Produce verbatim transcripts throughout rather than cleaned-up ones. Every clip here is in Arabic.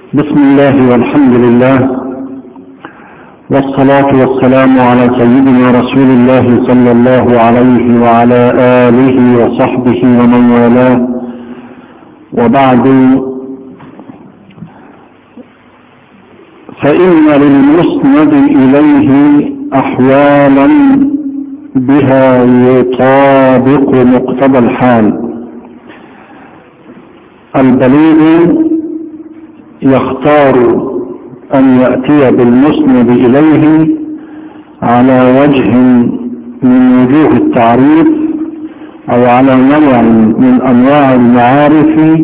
بسم الله والحمد لله والصلاة والسلام على سيدنا رسول الله صلى الله عليه وعلى آله وصحبه ومن والاه، وبعد، فإن للمسند إليه أحوالا بها يطابق مقتضى الحال. البليغ يختار أن يأتي بالمسند إليه على وجه من وجوه التعريف أو على نوع من أنواع المعارف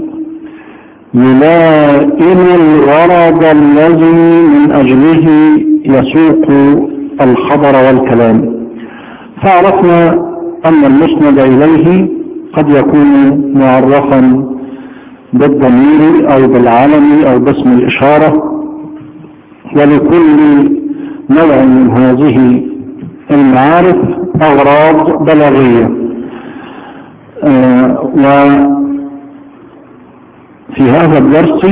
يلائم الغرض الذي من أجله يسوق الخبر والكلام. فعرفنا أن المسند إليه قد يكون معرفا بالضمير أو بالعلم أو باسم الإشارة، ولكل نوع من هذه المعارف أغراض بلاغية. آه وفي هذا الدرس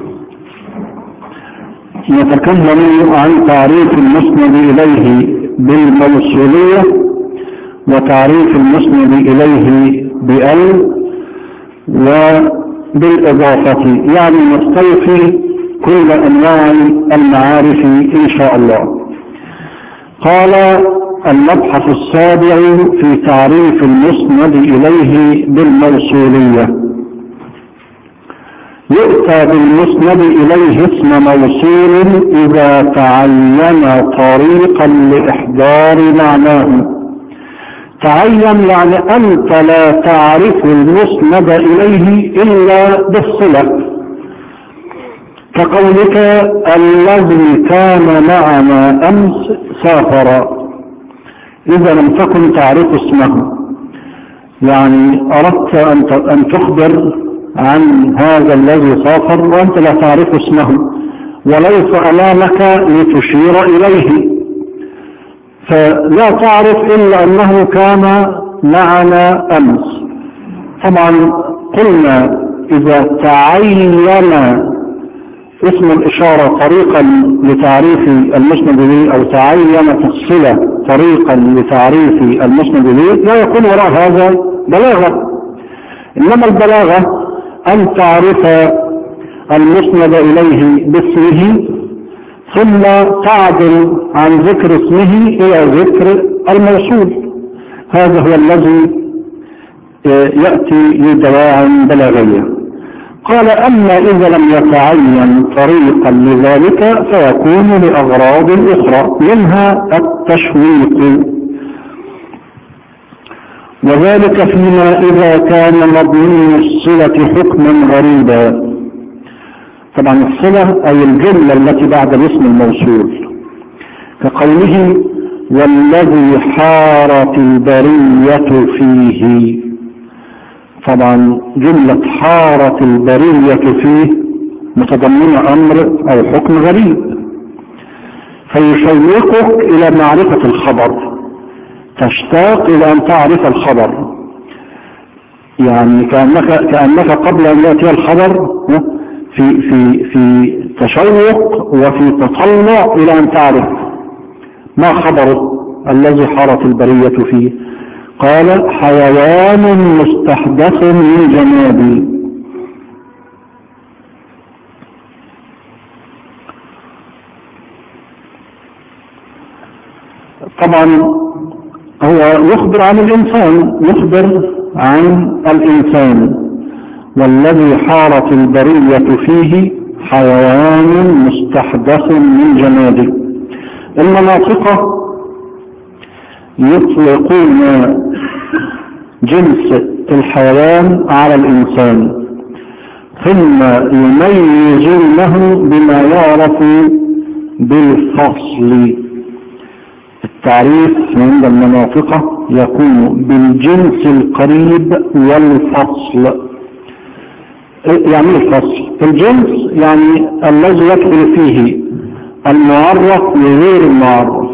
نتكلم عن تعريف المسند إليه بالموصولية وتعريف المسند إليه بأل وبالإضافة، يعني نستوفي كل أنواع المعارف إن شاء الله. قال المبحث السابع في تعريف المسند إليه بالموصولية: يؤتى بالمسند إليه اسم موصول إذا تعين طريقا لإحضار معناه. تعين يعني أنت لا تعرف المسند إليه إلا بالصلة، كقولك الذي كان معنا أمس سافر، إذا لم تكن تعرف اسمه، يعني أردت أن تخبر عن هذا الذي سافر وأنت لا تعرف اسمه وليس أمامك لتشير إليه، فلا تعرف إلا أنه كان معنا أمس. طبعا قلنا إذا تعين اسم الإشارة طريقا لتعريف المسند به أو تعينت الصلة طريقا لتعريف المسند به لا يكون وراء هذا بلاغة، إنما البلاغة أن تعرف المسند إليه باسمه ثم تعدل عن ذكر اسمه إلى ذكر الموصول. هذا هو الذي يأتي لدواعٍ بلاغية. قال أما إذا لم يتعين طريقا لذلك فيكون لأغراض أخرى، منها التشويق، وذلك فيما إذا كان مضمون الصلة حكما غريبا. طبعا الصلة أي الجملة التي بعد الاسم الموصول، كقوله والذي حارت البرية فيه. طبعا جملة حارت البرية فيه متضمنة أمر أو حكم غريب، فيشوقك إلى معرفة الخبر، تشتاق إلى أن تعرف الخبر، يعني كأنك, كأنك قبل أن يأتي الخبر في, في, في تشوق وفي تطلع إلى أن تعرف ما خبره الذي حارت البرية فيه. قال حيوان مستحدث من جماد. طبعا هو يخبر عن الإنسان، يخبر عن الإنسان، والذي حارت البرية فيه حيوان مستحدث من جماد. المناطق يطلقون جنس الحيوان على الإنسان ثم يميزونه بما يعرف بالفصل. التعريف عند المناطق يكون بالجنس القريب والفصل. يعني الفصل الجنس يعني الذي يدخل فيه المعرف وغير المعرف،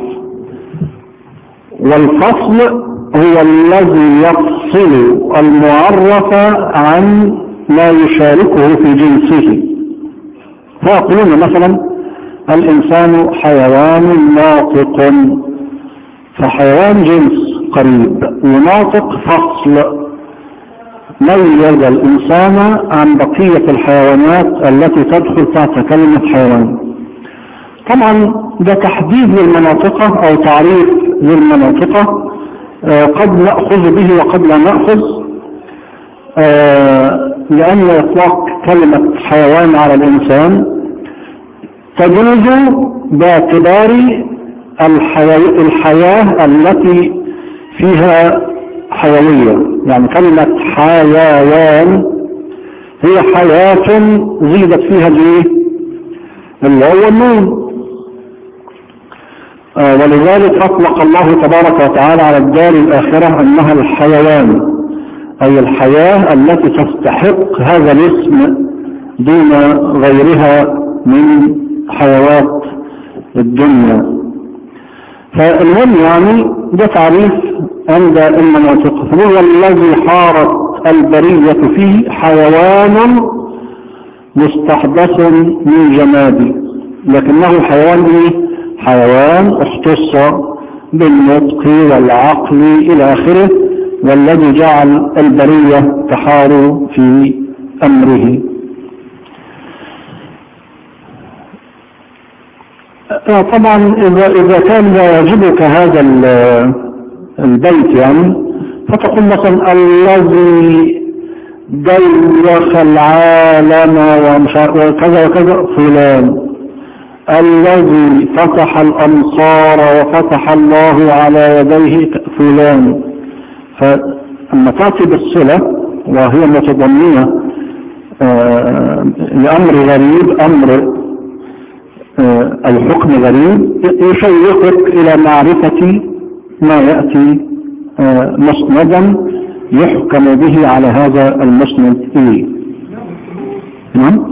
والفصل هو الذي يفصل المعرف عن ما يشاركه في جنسه. فيقولون مثلا الإنسان حيوان ناطق، فحيوان جنس قريب وناطق فصل، ميز الإنسان عن بقية الحيوانات التي تدخل تحت كلمة حيوان. طبعا ده تحديد للمناطق أو تعريف للمناطق، آه قد نأخذ به وقد لا نأخذ، آه لأن إطلاق كلمة حيوان على الإنسان تجوز باعتبار الحياة التي فيها حيوية. يعني كلمة حيوان هي حياة زيدت فيها الايه اللي هو النون، آه ولذلك أطلق الله تبارك وتعالى على الدار الآخرة أنها الحيوان، أي الحياة التي تستحق هذا الاسم دون غيرها من حيوات الدنيا. فالمهم يعني ده تعريف عند المناطق. هو الذي حارت البرية فيه حيوان مستحدث من جماد، لكنه حيوان ايه؟ حيوان اختص بالنطق والعقل الى اخره، والذي جعل البرية تحار في امره. طبعا إذا, إذا كان يعجبك هذا البيت يعني فتقول مثلا الذي دوخ العالم وكذا وكذا فلان، الذي فتح الأمصار وفتح الله على يديه فلان. فأما تأتي بالصلة وهي متضمنة لأمر غريب، أمر الحكم غريب، يشوقك إلى معرفة ما يأتي مسندا يحكم به على هذا المسند إليه. نعم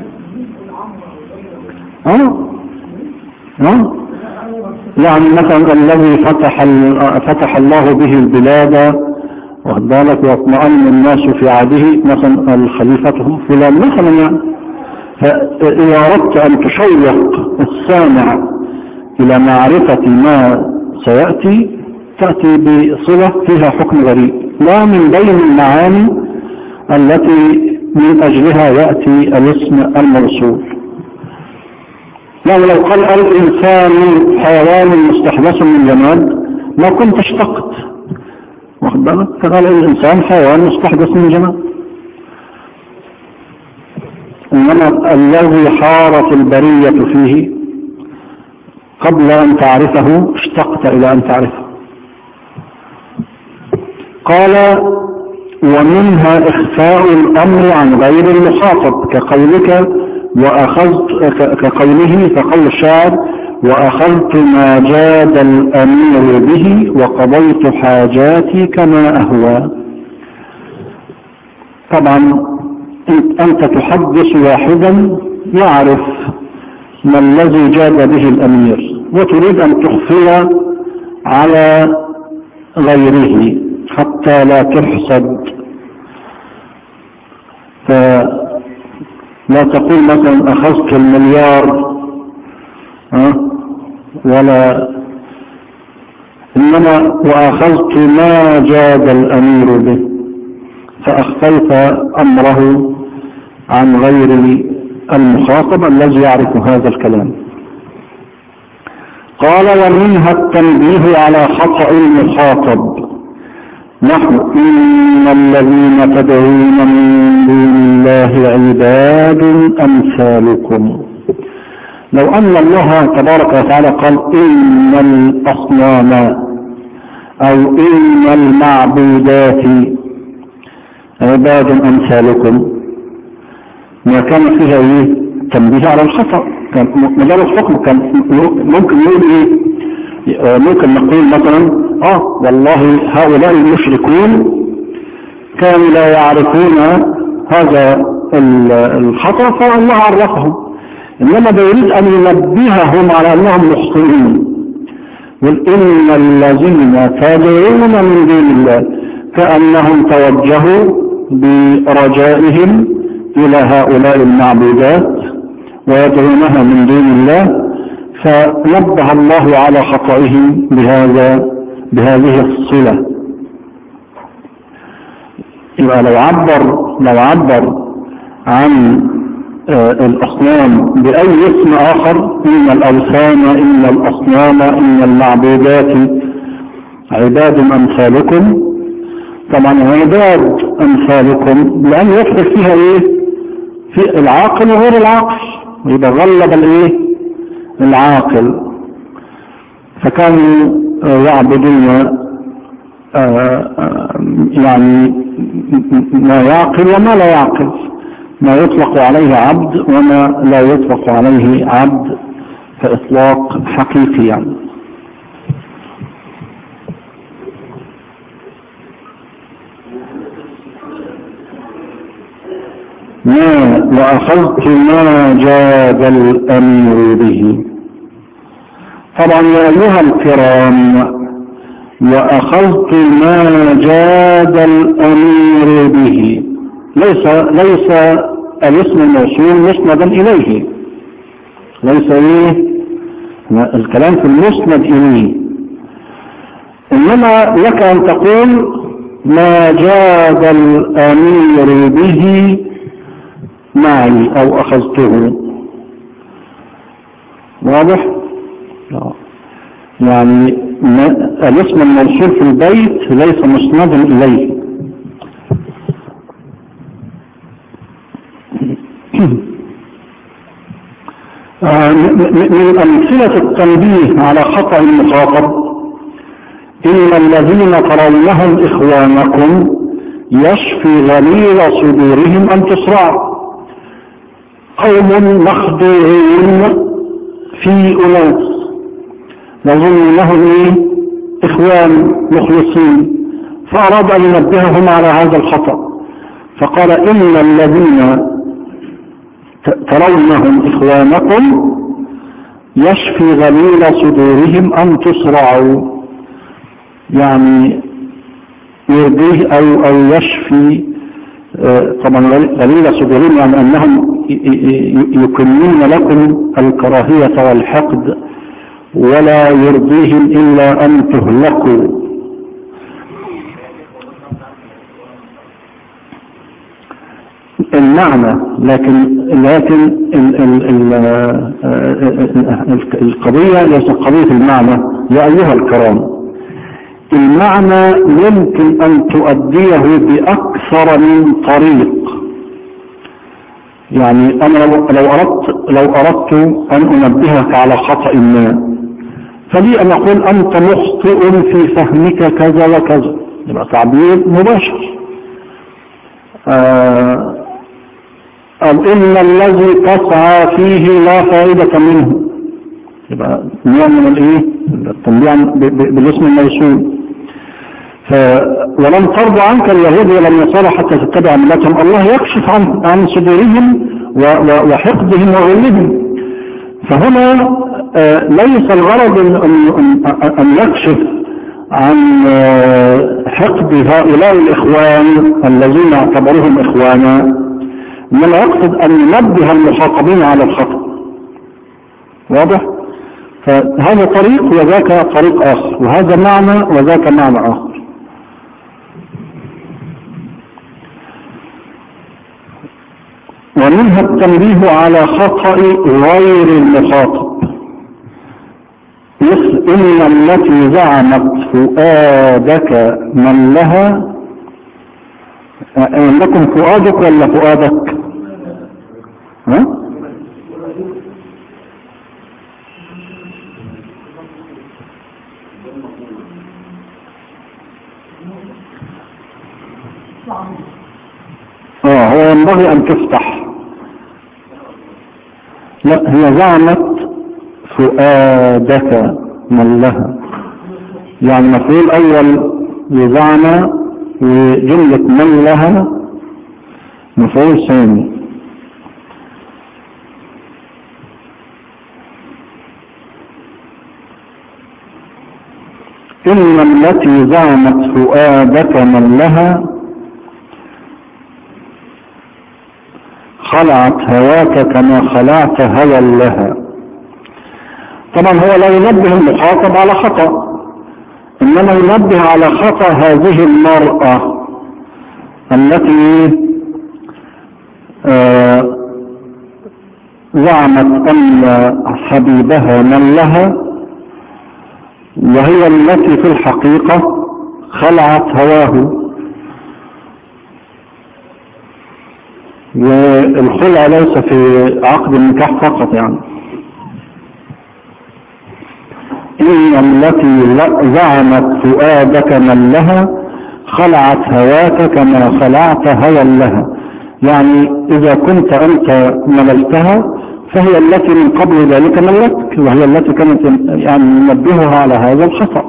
اه اه يعني مثلا الذي فتح فتح الله به البلاد واخد بالك واطمأن الناس في عهده، مثلا الخليفة فلان مثلا يعني. فإذا أردت أن تشوق السامع إلى معرفة ما سيأتي تأتي بصلة فيها حكم غريب، لا من بين المعاني التي من أجلها يأتي الاسم الموصول. يعني لو قال الإنسان حيوان مستحدث من جماد ما كنت اشتقت، واخد بالك؟ فقال الإنسان حيوان مستحدث من جماد. إنما الذي حارت البرية فيه قبل أن تعرفه اشتقت إلى أن تعرفه. قال ومنها إخفاء الأمر عن غير المخاطب كقولك وأخذت كقوله كقول الشاعر وأخذت ما جاد الأمير به وقضيت حاجاتي كما أهوى. طبعا أنت تحدث واحدا يعرف ما الذي جاد به الأمير وتريد أن تخفي على غيره حتى لا تحسد، فلا تقول مثلا أخذت المليار أه؟ ولا إنما وأخذت ما جاد الأمير به، فأخفيت أمره عن غير المخاطب الذي يعرف هذا الكلام. قال ومنها التنبيه على خطأ المخاطب نحو إن الذين تدعون من دون الله عباد أمثالكم. لو أن الله تبارك وتعالى قال إن الأصنام أو إن المعبودات عباد أمثالكم ما كان فيها إيه تنبيه على الخطأ، كان مجال الحكم كان ممكن يقول إيه، ممكن نقول مثلا آه والله هؤلاء المشركون كانوا لا يعرفون هذا الخطأ فالله عرفهم، إنما بيريد أن ينبههم على أنهم مخطئين. وإن الذين تدعون من دون الله كأنهم توجهوا برجائهم إلى هؤلاء المعبودات ويدعونها من دون الله، فنبه الله على خطئهم بهذا بهذه الصلة. يبقى لو عبر لو عبر عن الأصنام بأي اسم آخر، إن الأوثان إن الأصنام إن المعبودات عباد أمثالكم، طبعا عباد أمثالكم لأن يدخل فيها إيه؟ في العاقل وغير العاقل، يبقى غلب الإيه؟ العاقل. فكانوا يعبدون يعني ما يعقل وما لا يعقل، ما يطلق عليه عبد وما لا يطلق عليه عبد كإطلاق حقيقي يعني. ما وأخذت ما جاد الأمير به. طبعا يا أيها الكرام، وأخذت ما جاد الأمير به، ليس ليس الاسم الموصول مسندا إليه، ليس إيه الكلام في المسند إليه، إنما لك أن تقول ما جاد الأمير به معي أو أخذته. واضح؟ يعني الاسم الموصول في البيت ليس مسندا إليه. من أمثلة التنبيه على خطأ المخاطب: إن الذين ترونهم إخوانكم يشفي غليظ صدورهم أن تصرعوا. قوم مخدوعين في أناس يظنونهم إيه؟ إخوان مخلصين، فأراد أن ينبههم على هذا الخطأ، فقال إن الذين ترونهم إخوانكم يشفي غليظ صدورهم أن تصرعوا، يعني يرضيه أو, أو يشفي طبعا غليظ صدورهم، يعني أنهم يكنون لكم الكراهية والحقد ولا يرضيهم إلا أن تهلكوا. المعنى لكن لكن ال ال ال القضية ليست قضية المعنى يا أيها الكرام. المعنى يمكن أن تؤديه بأكثر من طريق. يعني أنا لو أردت لو أردت أن أنبهك على خطأ ما، فلي أن أقول أنت مخطئ في فهمك كذا وكذا، يبقى تعبير مباشر. آه أو إن الذي تسعى فيه لا فائدة منه، يبقى نوع من الإيه؟ التنبيه بالاسم الموصول. ولن ترضى عنك اليهود ولا النصارى حتى تتبع ملتهم. الله يكشف عن عن صدورهم وحقدهم وغلهم. فهنا ليس الغرض أن يكشف عن حقد هؤلاء الإخوان الذين اعتبروهم إخوانا، إنما يقصد أن ينبه المخاطبين على الخطأ. واضح؟ فهذا طريق وذاك طريق آخر، وهذا معنى وذاك معنى آخر. ومنها التنبيه على خطأ غير المخاطب، إن التي زعمت فؤادك من لها. عندكم فؤادك ولا فؤادك؟ ها؟ اه هو ينبغي ان تفتح. لا، هي زعمت فؤادك من لها، يعني مفعول اول لزعم، وجملة من لها مفعول ثاني. إن التي زعمت فؤادك من لها خلعت هواك كما خلعت هوى لها. طبعا هو لا ينبه المخاطب على خطأ، إنما ينبه على خطأ هذه المرأة التي آه زعمت أن حبيبها من لها، وهي التي في الحقيقة خلعت هواه. والخلع ليس في عقد النكاح فقط، يعني إن التي زعمت فؤادك من لها خلعت هواك كما خلعت هوى لها، يعني إذا كنت أنت ملكتها فهي التي من قبل ذلك ملكتك، وهي التي كانت يعني ننبهها على هذا الخطأ.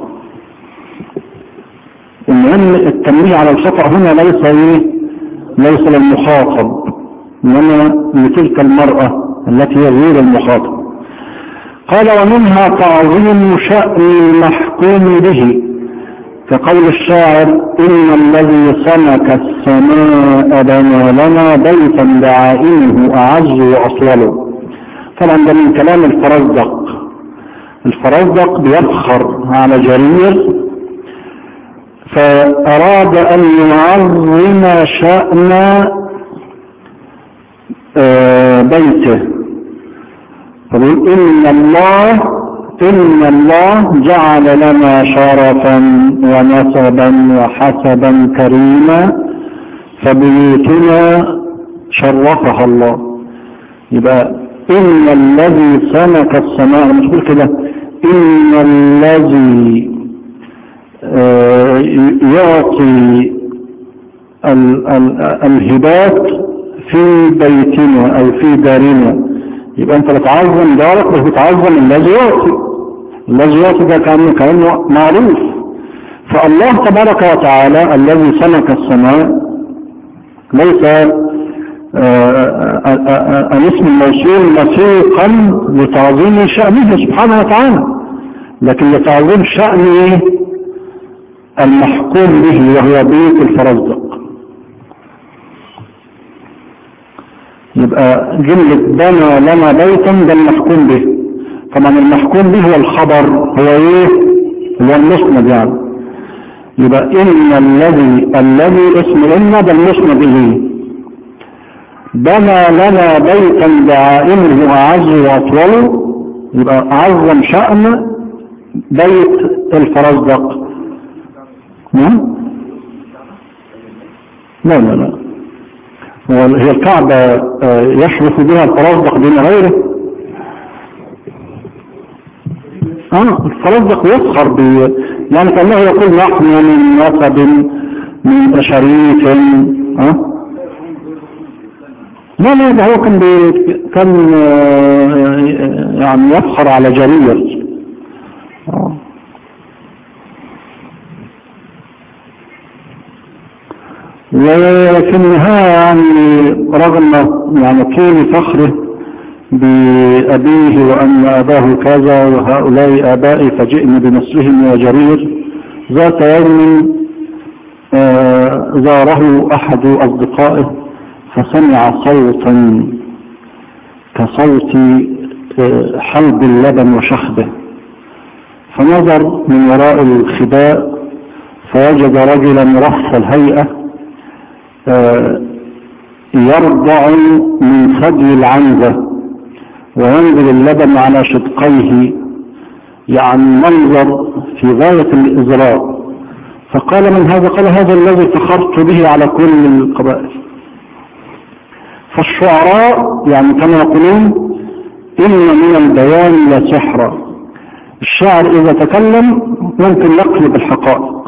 إن التنبيه على الخطأ هنا ليس إيه؟ ليس للمخاطب، إنما لتلك المرأة التي هي غير المخاطب. قال ومنها تعظيم شأن المحكوم به، كقول الشاعر إن الذي سمك السماء بنى لنا بيتا دعائمه أعز وأصوله. طبعا ده من كلام الفرزدق. الفرزدق بيفخر على جرير، فأراد أن يعظم شأن بيته، فقال إن الله إن الله جعل لنا شرفا ونسبا وحسبا كريما فبيوتنا شرفها الله. يبقى إن الذي سمك السماء، مش بقول كده، إن الذي آه يعطي ال ال الهبات في بيتنا أو في دارنا. يبقى أنت بتعظم دارك، بس بتعظم الذي يعطي. الذي يعطي ده كأنه كأنه معروف. فالله تبارك وتعالى الذي سمك السماء ليس الاسم الموصول مسوقا لتعظيم شأنه سبحانه وتعالى، لكن لتعظيم شأن المحكوم به وهو بيت الفرزدق. يبقى جملة بنى لنا بيتا ده المحكوم به. طبعا المحكوم به هو الخبر، هو ايه؟ هو المسند يعني. يبقى إن الذي الذي اسم إن ده المسند إليه بنى لنا بيتا دعائمه أعز وأطول، يبقى أعظم شأن بيت الفرزدق. نعم؟ لا لا لا، هي الكعبة يشرف بها الفرزدق دون غيره. اه الفرزدق يفخر ب يعني كأنه يقول نحن من نسب من شريف. اه لا لا، ده هو كان كان يعني يفخر على جرير. اه وفي النهاية يعني رغم يعني طول فخره بأبيه وأن أباه كذا وهؤلاء آبائي فجئني بمثلهم يا جرير، ذات يوم زاره أحد أصدقائه فسمع صوتا كصوت حلب اللبن وشخبه، فنظر من وراء الخباء فوجد رجلا رف الهيئة يرضع من ثدي العنزة وينزل اللبن على شدقيه، يعني منظر في غاية الإزراء. فقال من هذا؟ قال هذا الذي فخرت به على كل القبائل. فالشعراء يعني كما يقولون إن من البيان لسحرا، الشاعر إذا تكلم ممكن يقلب الحقائق.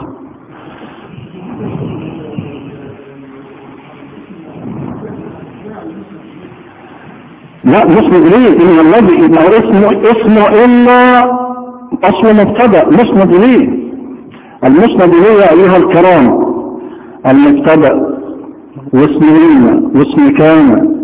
لا مسند إليه، إن الذي إنه اسمه اسمه إلا أصل مبتدأ مسند إليه. المسند إليه يا أيها الكرام المبتدأ واسم إن واسم كان.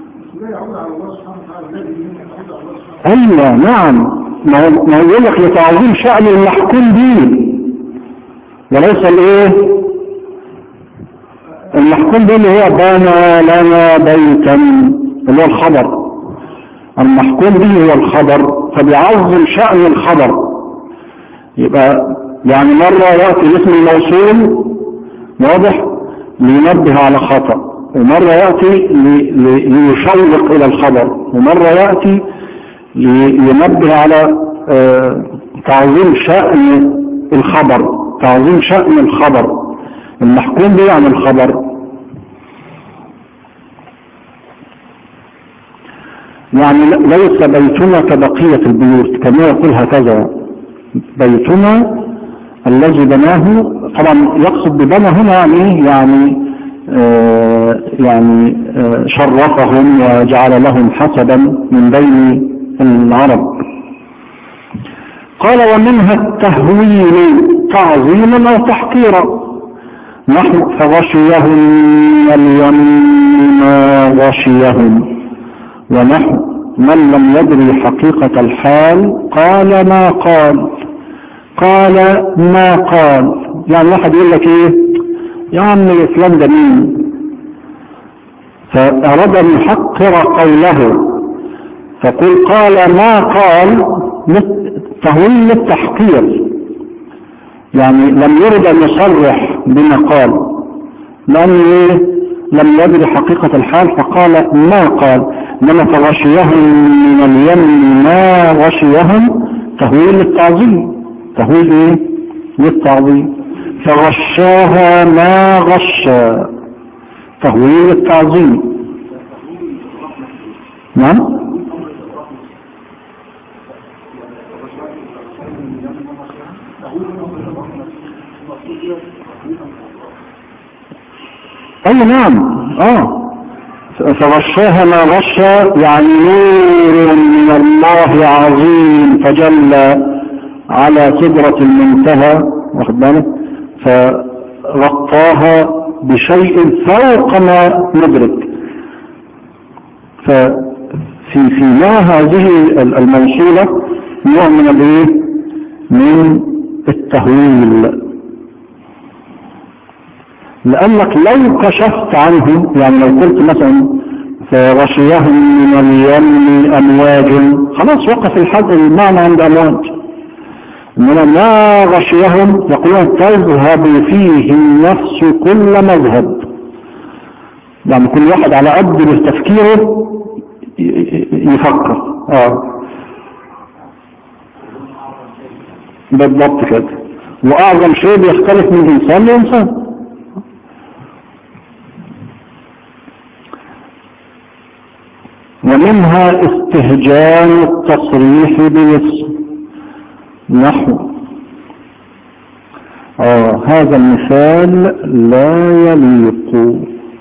أيوة نعم، ما يقول لك لتعظيم شأن المحكوم به وليس الإيه المحكوم به اللي هو بنى لنا بيتا اللي هو الخبر، المحكوم به هو الخبر، فبيعظم شأن الخبر. يبقى يعني مرة يأتي اسم الموصول واضح لينبه على خطأ، ومرة يأتي ليشوق إلى الخبر، ومرة يأتي لينبه على آه تعظيم شأن الخبر، تعظيم شأن الخبر المحكوم به عن الخبر. يعني ليس بيتنا كبقية البيوت، كما يقول هكذا بيتنا الذي بناه، طبعا يقصد ببنى هنا يعني يعني آه يعني آه شرفهم وجعل لهم حسبا من بين العرب. قال ومنها التهويل تعظيما او تحقيرا، نحن فغشيهم اليم ما غشيهم، ونحن من لم يدري حقيقة الحال قال ما قال، قال ما قال. يعني واحد يقول لك ايه يا عم الاسلام ده مين، فأراد أن يحقر قوله فقل قال ما قال، تهويل للتحقير، يعني لم يرد أن يصرح بما قال لأنه لم يدري حقيقة الحال فقال ما قال. إنما فغشيهم من اليم ما غشيهم تهويل للتعظيم، تهويل ايه للتعظيم، فغشاها ما غشى تهويل للتعظيم. نعم اي نعم اه فغشاها ما غشى يعني نور من الله عظيم فجلى على سدرة المنتهى، واخد بالك، فرقاها بشيء فوق ما ندرك. ففي في ما هذه الموصولة نوع من الايه من التهويل، لأنك لو كشفت عنه، يعني لو قلت مثلا فغشيهم من اليم أمواج، خلاص وقف الحد المعنى عند أمواج. إنما ما غشيهم يقولون تذهب فيه النفس كل مذهب، يعني كل واحد على قد تفكيره يفكر. اه بالضبط كده، وأعظم شيء بيختلف من إنسان لإنسان. ومنها استهجان التصريح بالاسم، نحو آه هذا المثال لا يليق.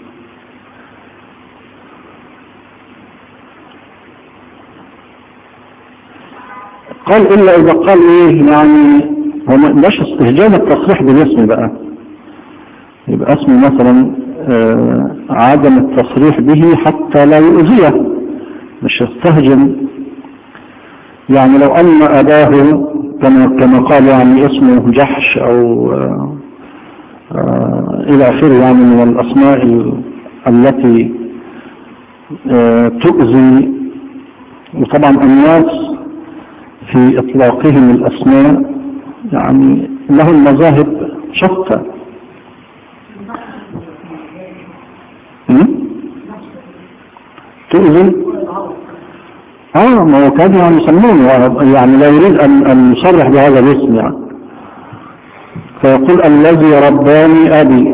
قال إلا إذا قال إيه يعني هو مش استهجان التصريح بالاسم بقى، يبقى اسمه مثلا آه عدم التصريح به حتى لا يؤذيه، مش يستهجن. يعني لو أن أباه كما قال يعني اسمه جحش أو آآ آآ إلى آخره، يعني من الأسماء التي تؤذي. وطبعا الناس في إطلاقهم الأسماء يعني لهم مذاهب شتى. تؤذي اه ما هو كان يعني يسمونه، يعني لا يريد ان ان يصرح بهذا الاسم يعني، فيقول الذي رباني ابي.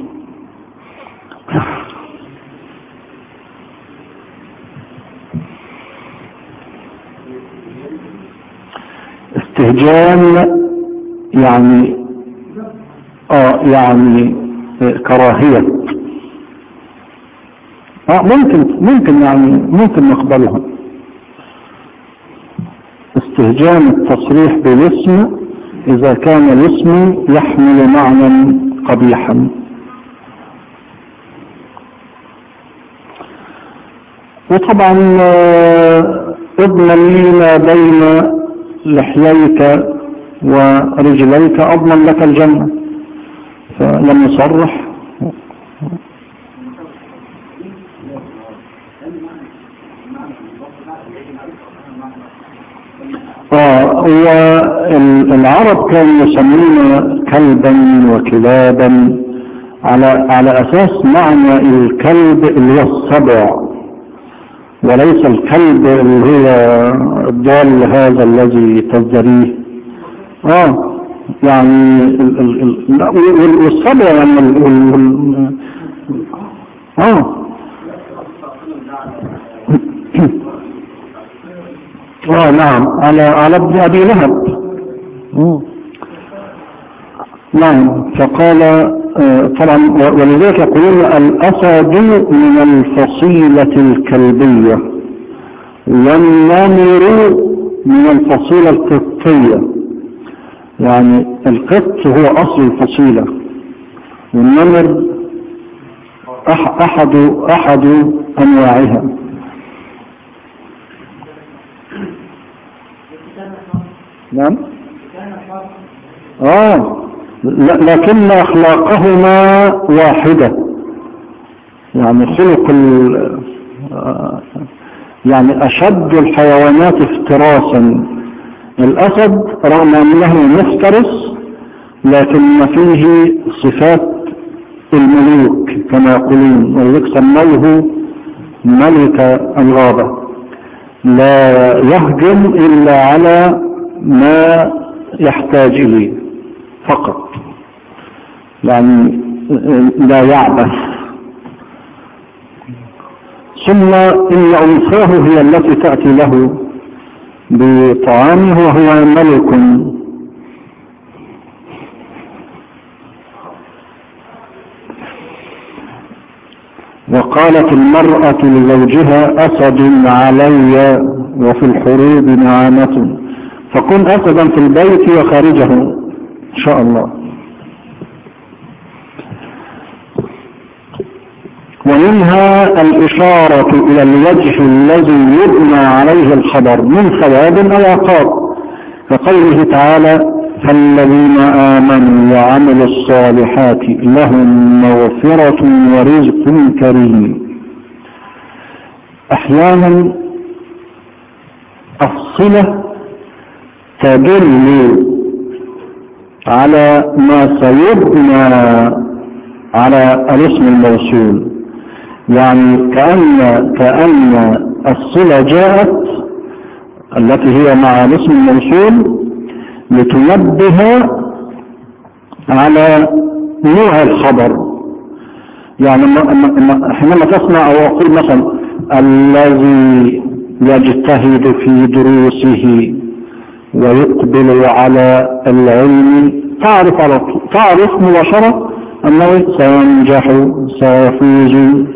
استهجان يعني اه يعني كراهية، اه ممكن ممكن يعني ممكن نقبلها. استهجان التصريح بالاسم إذا كان الاسم يحمل معنى قبيحا. وطبعا اضمن لي ما بين لحييك ورجليك أضمن لك الجنة، فلم يصرح آه والعرب كانوا يسمون كلبا وكلابا على على أساس معنى الكلب اللي هو السبع، وليس الكلب اللي هو الضال هذا الذي تزدريه. اه يعني ال ال ال والسبع يعني ال ال اه اه نعم على على ابن ابي لهب. نعم فقال آه طبعا، ولذلك يقولون الاسد من الفصيلة الكلبية والنمر من الفصيلة القطية، يعني القط هو اصل الفصيلة والنمر أح احد احد انواعها. نعم اه لكن اخلاقهما واحدة، يعني خلق يعني اشد الحيوانات افتراسا الاسد، رغم انه مفترس لكن فيه صفات الملوك كما يقولون، ولذلك سموه ملك الغابة، لا يهجم الا على ما يحتاج اليه فقط، يعني لا يعبث. ثم ان انثاه هي التي تأتي له بطعامه وهو ملك. وقالت المرأة لزوجها أسد علي وفي الحروب نعامة، فكن أسدا في البيت وخارجه إن شاء الله. ومنها الإشارة إلى الوجه الذي يبنى عليه الخبر من ثواب أو عقاب، كقوله تعالى فالذين آمنوا وعملوا الصالحات لهم مغفرة ورزق كريم. أحيانا الصلة تدل على ما سيبنى على الاسم الموصول، يعني كأن كأن الصلة جاءت التي هي مع الاسم الموصول لتنبه على نوع الخبر. يعني حينما تسمع او اقول مثلا الذي يجتهد في دروسه ويقبل على العلم، تعرف على تعرف مباشرة انه سينجح سيفوز.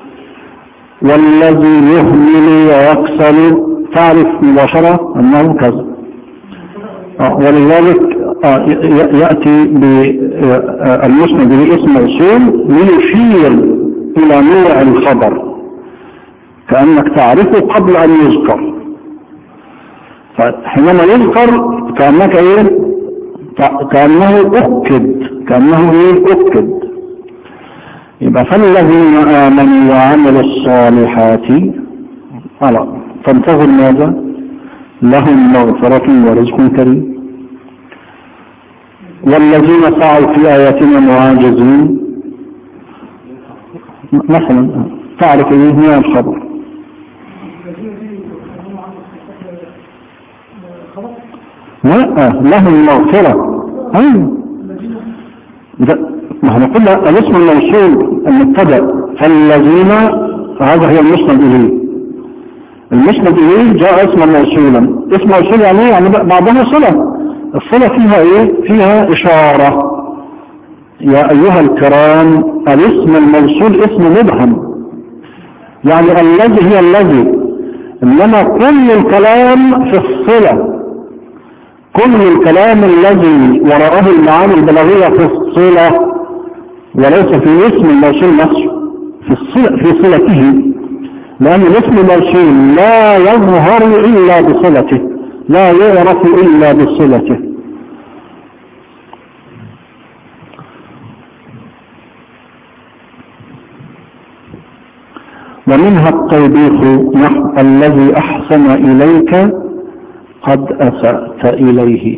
والذي يهمل ويكسل تعرف مباشرة انه كذا. ولذلك يأتي بالمسند باسم موصول ليشير الى نوع الخبر، كأنك تعرفه قبل ان يذكر. فحينما يذكر كأنك ايه كأنه اكد كأنه ايه اكد يبقى فالذين آمنوا وعملوا الصالحات على تنتظر ماذا؟ لهم مغفرة ورزق كريم. والذين سعوا في آياتنا معاجزين، مثلا تعرف ايه هي الخبر؟ لا لهم مغفرة. ايوه ما احنا قلنا الاسم الموصول المبتدأ فالذين، هذا هي المسند اليه. المسند اليه جاء اسما موصولا. اسم موصول يعني يعني بعضها صلة. الصلة فيها ايه؟ فيها اشارة. يا ايها الكرام الاسم الموصول اسم مبهم، يعني الذي هي الذي، انما كل الكلام في الصلة، كل الكلام الذي وراءه المعاني البلاغية في الصلة وليس في اسم الموصول نفسه، في الصلة في صلته، لأن الاسم الموصول لا يظهر إلا بصلته، لا يعرف إلا بصلته. ومنها التوبيخ نحو الذي أحسن إليك قد أسأت إليه.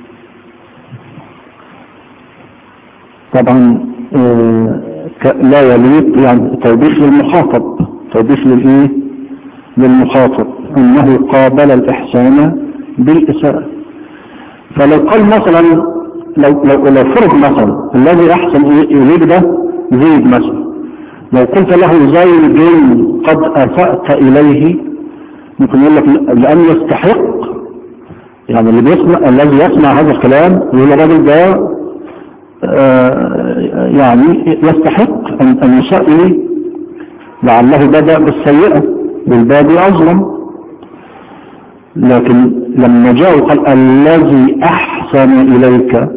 طبعا لا يليق يعني توبيخ للمخاطب، توبيخ للإيه؟ للمخاطب أنه قابل الإحسان بالإساءة. فلو قال مثلا لو, لو, لو فرض مثلا الذي أحسن إليك ده زيد مثلا، لو قلت له زيد قد أسأت إليه، ممكن يقول لك لأن يستحق، يعني اللي بيسمع الذي يسمع هذا الكلام يقول الراجل ده آه يعني يستحق أن, أن يساء إليه، لعله بدأ بالسيئة والبادي أظلم. لكن لما جاء وقال الذي أحسن إليك،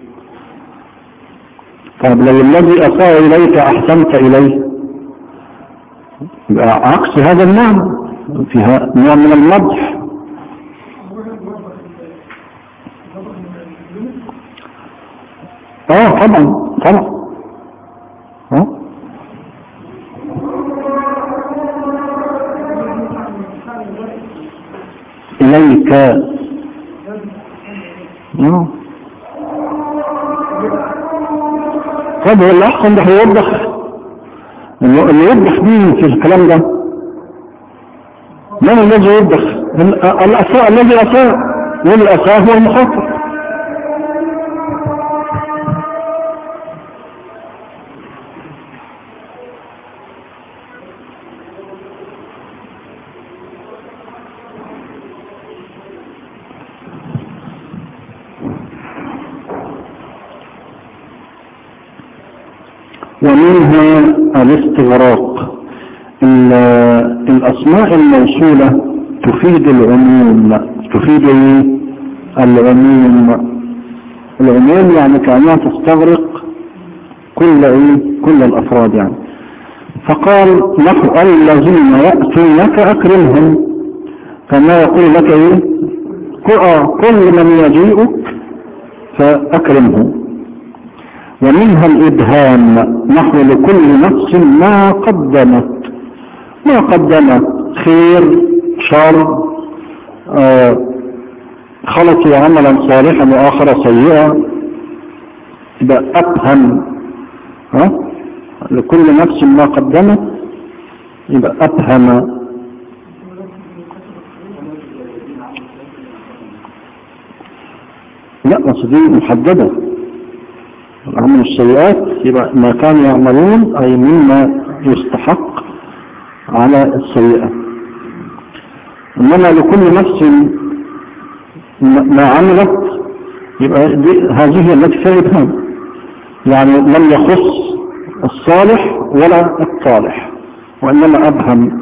طب لو الذي أساء إليك أحسنت إليه، عكس هذا النوع، فيها نوع من المدح. اه طبعا طبعا اه إليك اه طب هو اللي أحسن ده هيوضح، اللي يوضح مين في الكلام ده؟ من الذي يوضح؟ الأساء الذي أساء، والأساء هو المخاطر. ومنها الاستغراق. الأسماء الموصولة تفيد العموم، تفيد العموم. العموم يعني كأنها تستغرق كل ايه كل الأفراد يعني. فقال نحو الذين يأتونك أكرمهم، كما يقول لك ايه كل من يجيئك فأكرمه. ومنها الإبهام نحو لكل نفس ما قدمت، ما قدمت خير شر، آه خلطوا عملا صالحا وآخر سيئا، يبقى أبهم. ها لكل نفس ما قدمت يبقى أبهم. لا قصدي محددة، عمل السيئات يبقى ما كانوا يعملون أي مما يستحق على السيئة. إنما لكل نفس ما عملت يبقى هذه التي فيها إبهام، يعني لم يخص الصالح ولا الطالح، وإنما أبهم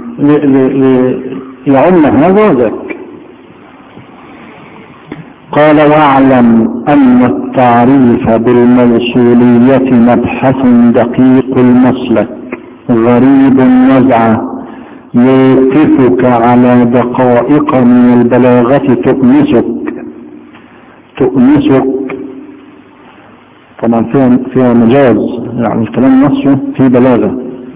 يعم هذا وذاك. قال واعلم أن التعريف بالموصولية مبحث دقيق المسلك غريب النزعة، يوقفك على دقائق من البلاغة تؤنسك تؤنسك طبعا فيها, فيها مجاز، يعني الكلام نفسه في بلاغة.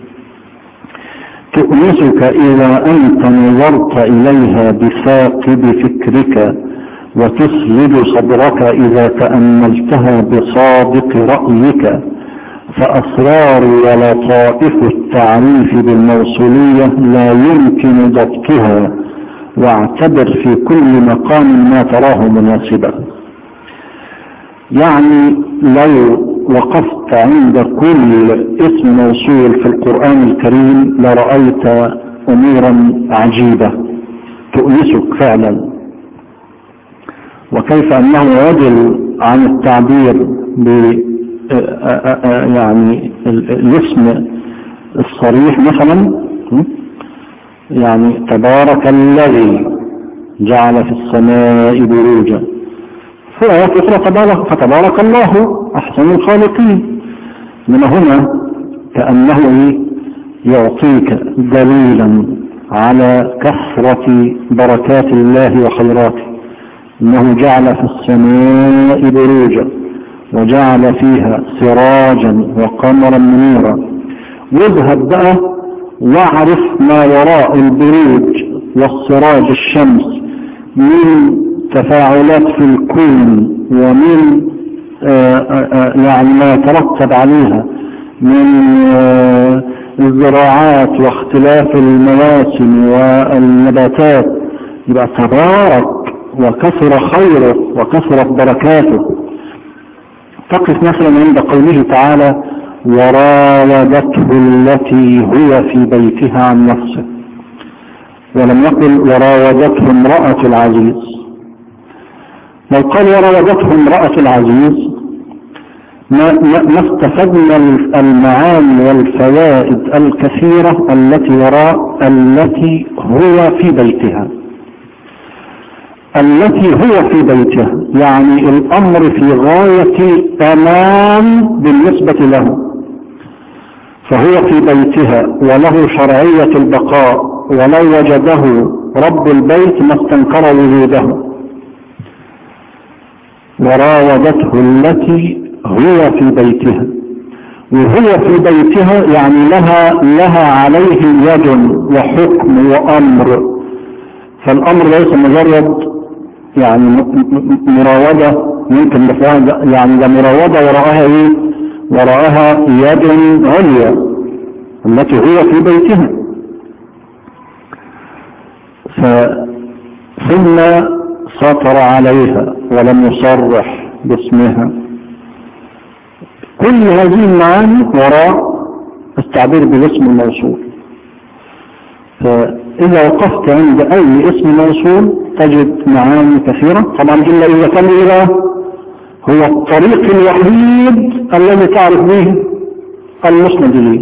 تؤنسك إذا أنت نظرت إليها بثاقب فكرك، وتسجد صدرك إذا تأملتها بصادق رأيك. فأسرار ولطائف التعريف بالموصولية لا يمكن ضبطها، واعتبر في كل مقام ما تراه مناسبا. يعني لو وقفت عند كل اسم موصول في القرآن الكريم لرأيت أمورا عجيبة تؤنسك فعلا، وكيف أنه يدل عن التعبير ب يعني الاسم الصريح مثلا، يعني تبارك الذي جعل في السماء بروجا، في آيات أخرى تبارك فتبارك الله أحسن الخالقين. من هنا كأنه يعطيك دليلا على كثرة بركات الله وخيراته، إنه جعل في السماء بروجا وجعل فيها سراجا وقمرا منيرا. واذهب بقى واعرف ما وراء البروج والسراج الشمس من تفاعلات في الكون ومن آآ آآ يعني ما يترتب عليها من الزراعات واختلاف المواسم والنباتات، يبقى تبارك وكثر خيره وكثرت بركاته. تقف مثلا عند قوله تعالى وراودته التي هو في بيتها عن نفسه، ولم يقل وراودته امرأة العزيز. لو قال وراودته امرأة العزيز ما, ما استفدنا المعاني والفوائد الكثيرة التي وراء التي هو في بيتها. التي هو في بيتها يعني الأمر في غاية أمان بالنسبة له، فهو في بيتها وله شرعية البقاء، ولو وجده رب البيت ما استنكر وجوده. وراودته التي هو في بيتها، وهو في بيتها يعني لها لها عليه يد وحكم وأمر، فالأمر ليس مجرد يعني مراودة ممكن بفعل، يعني ده مراودة وراءها ايه؟ وراءها يد عليا التي هو في بيتها. ثم سطر عليها ولم يصرح باسمها. كل هذه المعاني وراء التعبير بالاسم الموصول. فإذا وقفت عند أي اسم موصول تجد معاني كثيرة، طبعا إلا إذا كان إله هو الطريق الوحيد الذي تعرف به المسند إليه.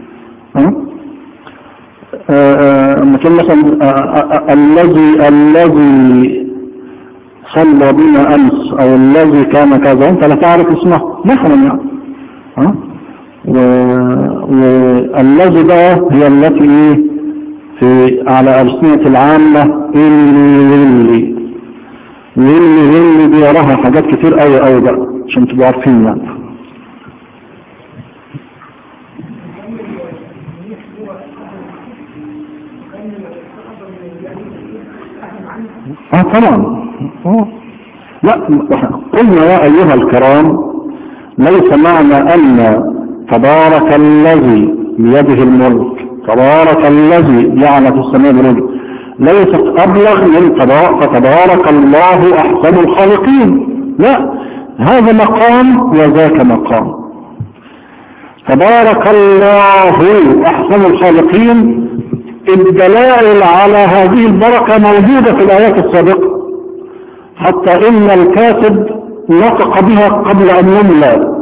مثل مثلا الذي الذي صلى بنا أمس أو الذي كان كذا، أنت لا تعرف اسمه مثلا يعني. والذي ده هي التي في على ألسنة العامة اللي اللي اللي اللي بيراها حاجات كتير قوي قوي بقى عشان تبقوا عارفين يعني. اه طبعا اه لا قلنا يا ايها الكرام ليس معنى ان تبارك الذي بيده الملك، تبارك الذي جعل في السماء برجل، ليست ابلغ من تبارك الله احسن الخالقين. لا، هذا مقام وذاك مقام. تبارك الله احسن الخالقين الدلائل على هذه البركة موجودة في الآيات السابقة، حتى إن الكاتب نطق بها قبل أن يملى.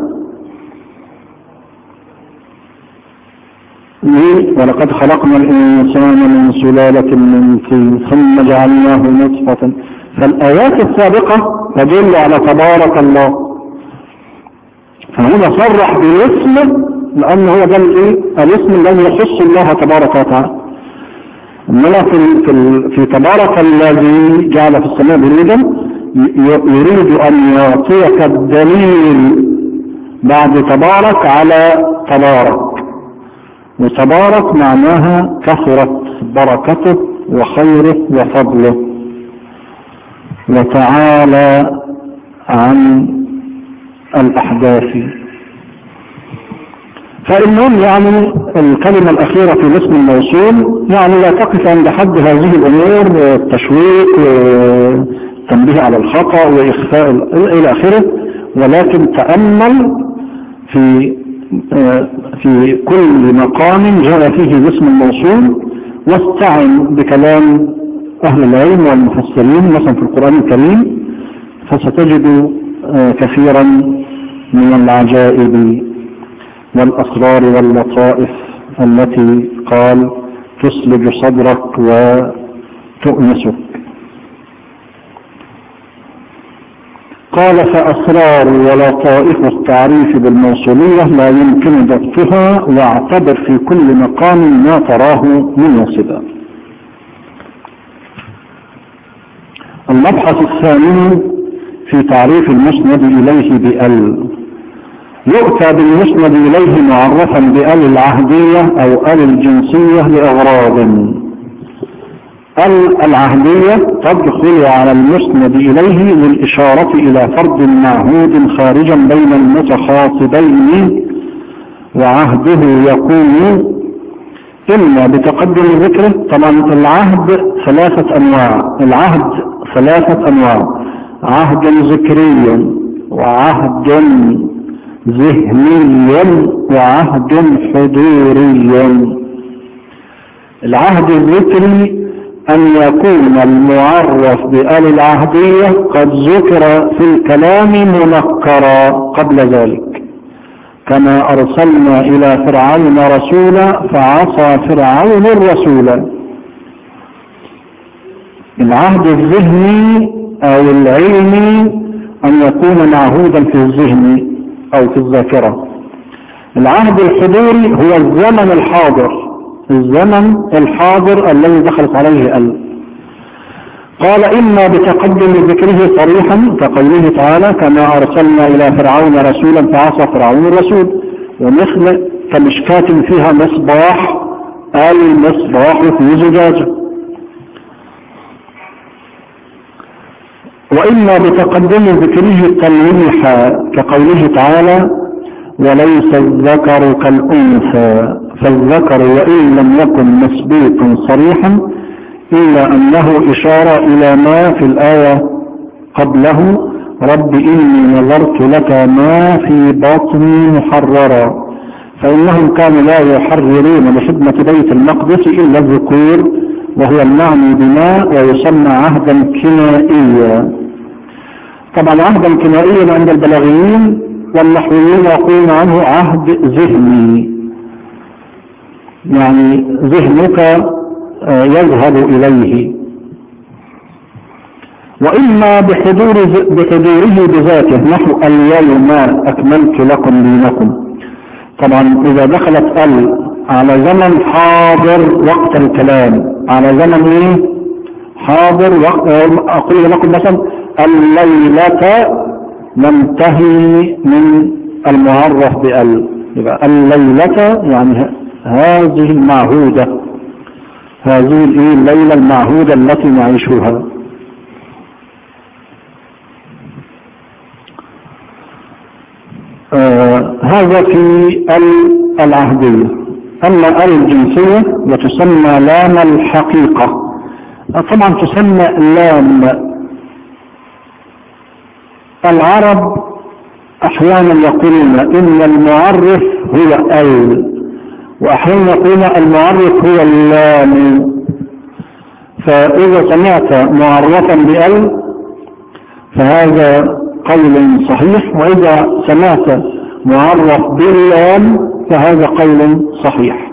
ولقد خلقنا الإنسان من سلالة من طين ثم جعلناه نطفة. فالآيات السابقة تدل على تبارك الله، فهنا صرح بالاسم لأنه هو ده الاسم الذي يخص الله تبارك وتعالى. إنما في, في, في تبارك الذي جعل في السماء بريدا يريد أن يعطيك الدليل بعد تبارك على تبارك، وتبارك معناها كثرت بركته وخيره وفضله، وتعالى عن الأحداث. فإنهم يعني الكلمة الأخيرة في الاسم الموصول يعني لا تقف عند حد هذه الأمور، التشويق والتنبيه على الخطأ وإخفاء إلى آخره، ولكن تأمل في في كل مقام جاء فيه الاسم الموصول، واستعن بكلام أهل العلم والمفسرين مثلا في القرآن الكريم، فستجد كثيرا من العجائب والأسرار واللطائف التي قال تسلج صدرك وتؤنسك. قال فأسرار ولطائف التعريف بالموصولية لا يمكن ضبطها، واعتبر في كل مقام ما تراه مناسبا. المبحث الثاني في تعريف المسند إليه بأل. يؤتى بالمسند إليه معرفا بأل العهدية أو أل الجنسية لأغراض. العهدية تدخل على المسند إليه للإشارة إلى فرد معهود خارجا بين المتخاطبين، وعهده يكون إما بتقدم ذكره. طبعا العهد ثلاثة أنواع، العهد ثلاثة أنواع: عهد ذكري، وعهد ذهني، وعهد حضوري. العهد الذكري أن يكون المعرف بآل العهدية قد ذكر في الكلام منكرا قبل ذلك، كما أرسلنا إلى فرعون رسولا فعصى فرعون الرسول. العهد الذهني أو العلمي أن يكون معهودا في الذهن أو في الذاكرة. العهد الحضوري هو الزمن الحاضر، الزمن الحاضر الذي دخلت عليه ال. قال إما بتقدم ذكره صريحا كقوله تعالى: كما أرسلنا إلى فرعون رسولا فعصى فرعون الرسول، ومثل كمشكاة فيها مصباح، المصباح في زجاجة. وإما بتقدم ذكره تلويحا كقوله تعالى: وليس الذكر كالأنثى، فالذكر وإن لم يكن مسبوقا صريحا إلا أنه إشارة إلى ما في الآية قبله: رب إني نظرت لك ما في بطني محررا. فإنهم كانوا لا يحررون لخدمة بيت المقدس إلا الذكور، وهو المعني بما ويسمى عهدا كنائيا. طبعا عهدا كنائيا عند البلاغيين والنحويين يقولون عنه عهد ذهني، يعني ذهنك يذهب إليه. وإما بحضور بحضوره بذاته، نحو اليوم أكملت لكم دينكم. طبعا إذا دخلت ال على زمن حاضر وقت الكلام، على زمن ايه حاضر وقت، أقول لكم مثلا الليلة ننتهي من المعرف بال، يبقى الليلة يعني هذه المعهودة، هذه الليلة المعهودة التي نعيشها. آه هذا في العهدية. أما الجنسية وتسمى لام الحقيقة، طبعا تسمى لام. العرب أحيانا يقولون إن المعرف هو ال، وأحيانا يقولون المعرف هو اللام. فإذا سمعت معرفا بال فهذا قول صحيح، وإذا سمعت معرف باللام فهذا قول صحيح.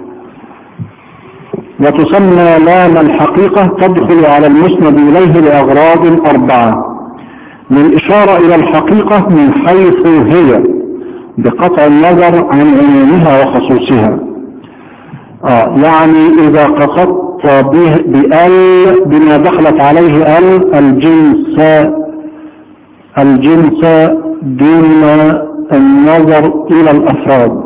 وتسمى لام الحقيقة تدخل على المسند إليه لأغراض أربعة: للإشارة إلى الحقيقة من حيث هي بقطع النظر عن عمومها وخصوصها. آه يعني إذا قصدت بأل بما دخلت عليه ال الجنس الجنس دون النظر إلى الأفراد،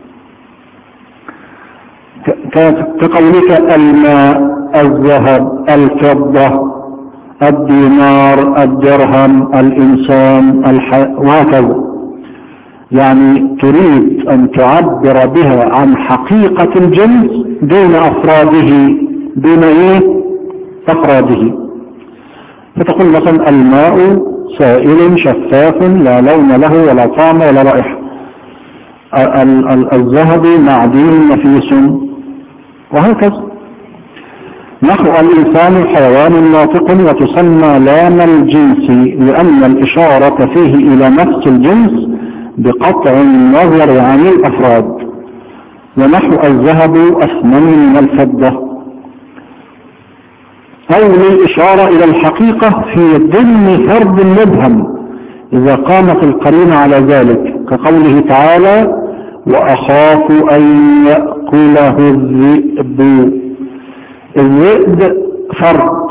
كقولك الماء، الذهب، الفضة، الدينار، الدرهم، الإنسان، الح... وهكذا. يعني تريد أن تعبر بها عن حقيقة الجنس دون أفراده، دون إيه أفراده. فتقول مثلا الماء سائل شفاف لا لون له ولا طعم ولا رائحة، الذهب معدن نفيس، وهكذا. نحو الإنسان حيوان ناطق، وتسمى لام الجنس لأن الإشارة فيه إلى نفس الجنس بقطع النظر عن الأفراد. ونحو الذهب أثمن من الفضة، أو للإشارة إلى الحقيقة في ضمن فرد مبهم إذا قامت القرينة على ذلك، كقوله تعالى: وأخاف أن يأكله الذئب. الذئب فرد،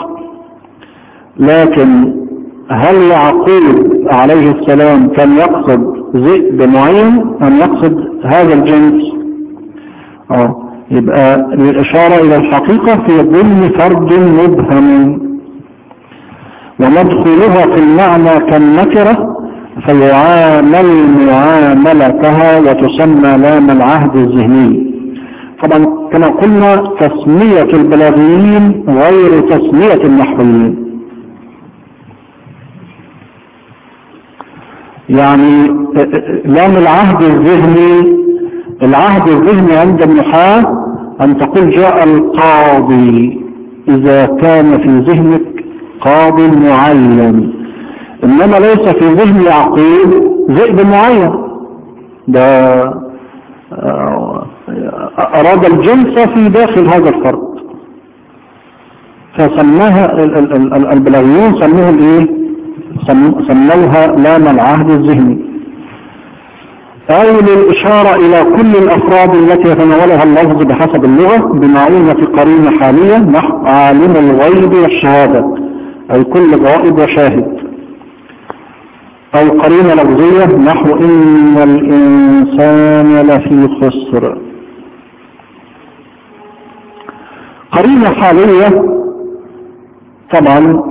لكن هل يعقوب عليه السلام كان يقصد ذئب معين أم يقصد هذا الجنس؟ آه. يبقى للإشارة إلى الحقيقة في ضمن فرد مبهم، ومدخولها في المعنى كالنكرة فيعامل معاملتها وتسمى لام العهد الذهني. طبعا كما قلنا تسمية البلاغيين غير تسمية النحويين. يعني لام العهد الذهني، العهد الذهني عند النحاة أن تقول جاء القاضي إذا كان في ذهنك قاض معين، إنما ليس في ذهن يعقوب ذئب معين، ده أراد الجنس في داخل هذا الفرد، فسماها البلاغيون سموها الايه؟ سموها لام العهد الذهني، أو للإشارة إلى كل الأفراد التي يتناولها اللفظ بحسب اللغة بمعونة قرينة حالية نحو عالم الغيب والشهادة، أي كل غائب وشاهد، أو قرينة لفظية نحو إن الإنسان لفي خسر. قرينة حالية طبعا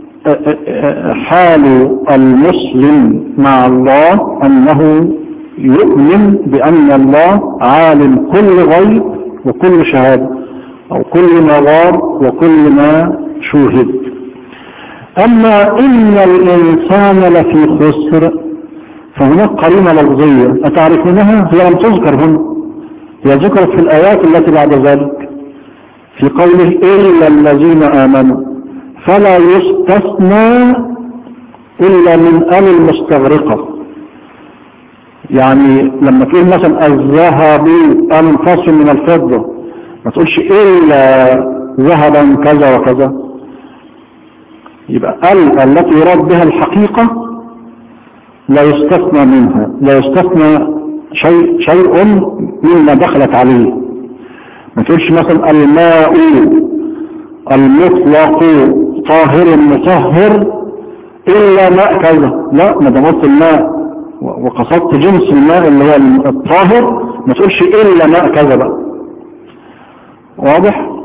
حال المسلم مع الله أنه يؤمن بأن الله عالم كل غيب وكل شهادة، أو كل ما غاب وكل ما شوهد. أما إن الإنسان لفي خسر فهناك قرينة لفظية أتعرفونها؟ هي لم تذكر هنا، هي ذكرت في الآيات التي بعد ذلك في قوله إلا الذين آمنوا، فلا يستثنى إلا من آل المستغرقة. يعني لما تقول مثلا الذهب أنفس من الفضة ما تقولش إلا ذهبا كذا وكذا، يبقى ال التي يراد بها الحقيقة لا يستثنى منها، لا يستثنى شيء شيء مما دخلت عليه. ما تقولش مثلا الماء المطلق طاهر مطهر إلا ماء كذا، لا، ما دمت الماء وقصدت جنس الماء اللي هو الطاهر ما تقولش إلا ماء كذا بقى. واضح؟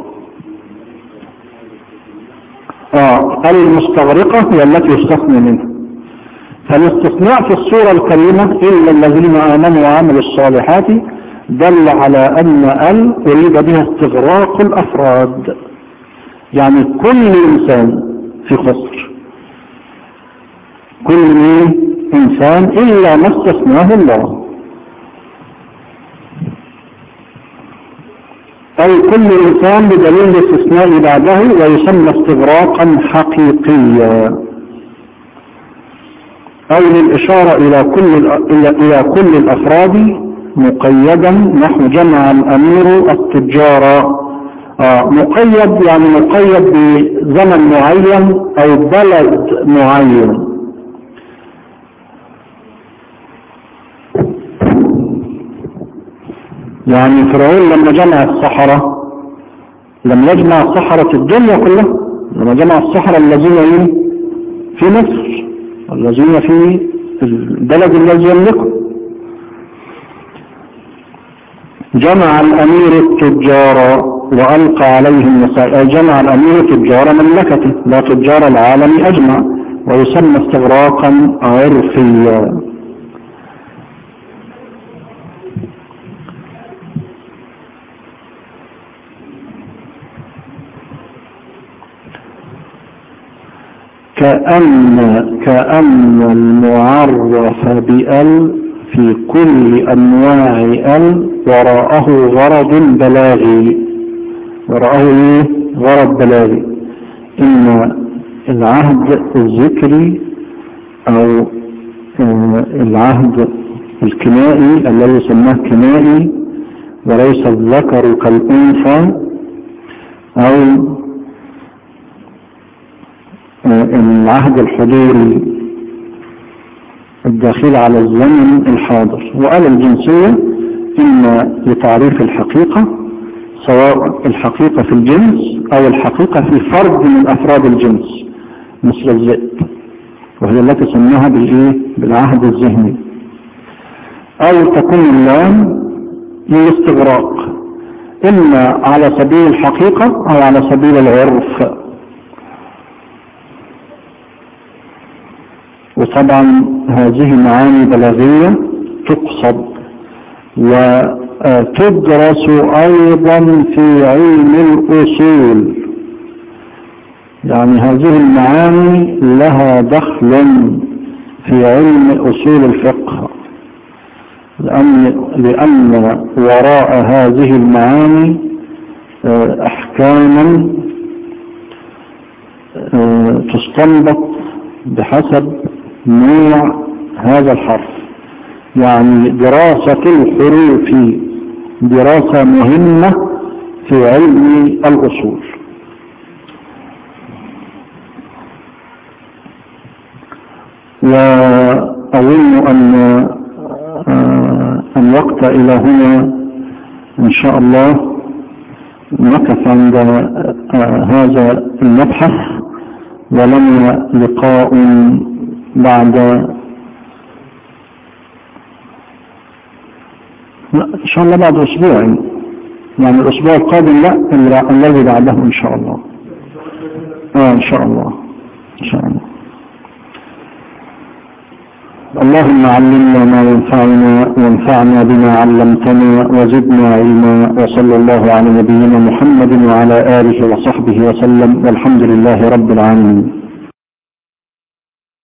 آه المستغرقة هي التي يستثنى منها. فالاستثناء في السورة الكريمة إلا الذين آمنوا وعملوا الصالحات دل على أن ال أريد بها استغراق الأفراد، يعني كل إنسان في خسر، كل إنسان إلا ما استثناه الله، أي كل إنسان بدليل الاستثناء بعده، ويسمى استغراقا حقيقيا، أو للإشارة إلى كل إلى كل الأفراد مقيدا نحو جمع الأمير التجار. آه مقيد يعني مقيد بزمن معين أو بلد معين. يعني فرعون لما جمع السحرة لم يجمع السحرة الدنيا كلها، لما جمع السحرة الذين في مصر الذين في البلد الذي يملكه. جمع الأمير التجار وألقى عليهم مسائل، جمع الأمير تجار مملكته لا تجار العالم أجمع، ويسمى استغراقا عرفيا. كأن كأن المعرف بأل في كل أنواع ال وراءه غرض بلاغي، وراءه غرض بلاغي، إن العهد الذكري أو العهد الكنائي الذي سماه كنائي وليس الذكر كالأنثى، أو العهد الحضوري الداخل على الزمن الحاضر. وقال الجنسية إن لتعريف الحقيقة سواء الحقيقة في الجنس أو الحقيقة في فرد من أفراد الجنس مثل الذئب، وهي التي سماها بالإيه؟ بالعهد الذهني. أو تكون اللام للاستغراق، إما على سبيل الحقيقة أو على سبيل العرف. وطبعا هذه معاني بلاغية تقصد وتدرس أيضا في علم الأصول. يعني هذه المعاني لها دخل في علم أصول الفقه، لأن, لأن وراء هذه المعاني أحكاما تستنبط بحسب نوع هذا الحرف. يعني دراسة الحروف دراسة مهمة في علم الأصول. وأظن أن الوقت إلى هنا إن شاء الله نقف عند هذا المبحث، ولنا لقاء بعد إن شاء الله بعد أسبوع، يعني الأسبوع القادم لا الذي بعده إن شاء الله. آه إن شاء الله إن شاء الله. اللهم علمنا ما ينفعنا وانفعنا بما علمتنا وزدنا علما، وصلى الله على نبينا محمد وعلى آله وصحبه وسلم، والحمد لله رب العالمين.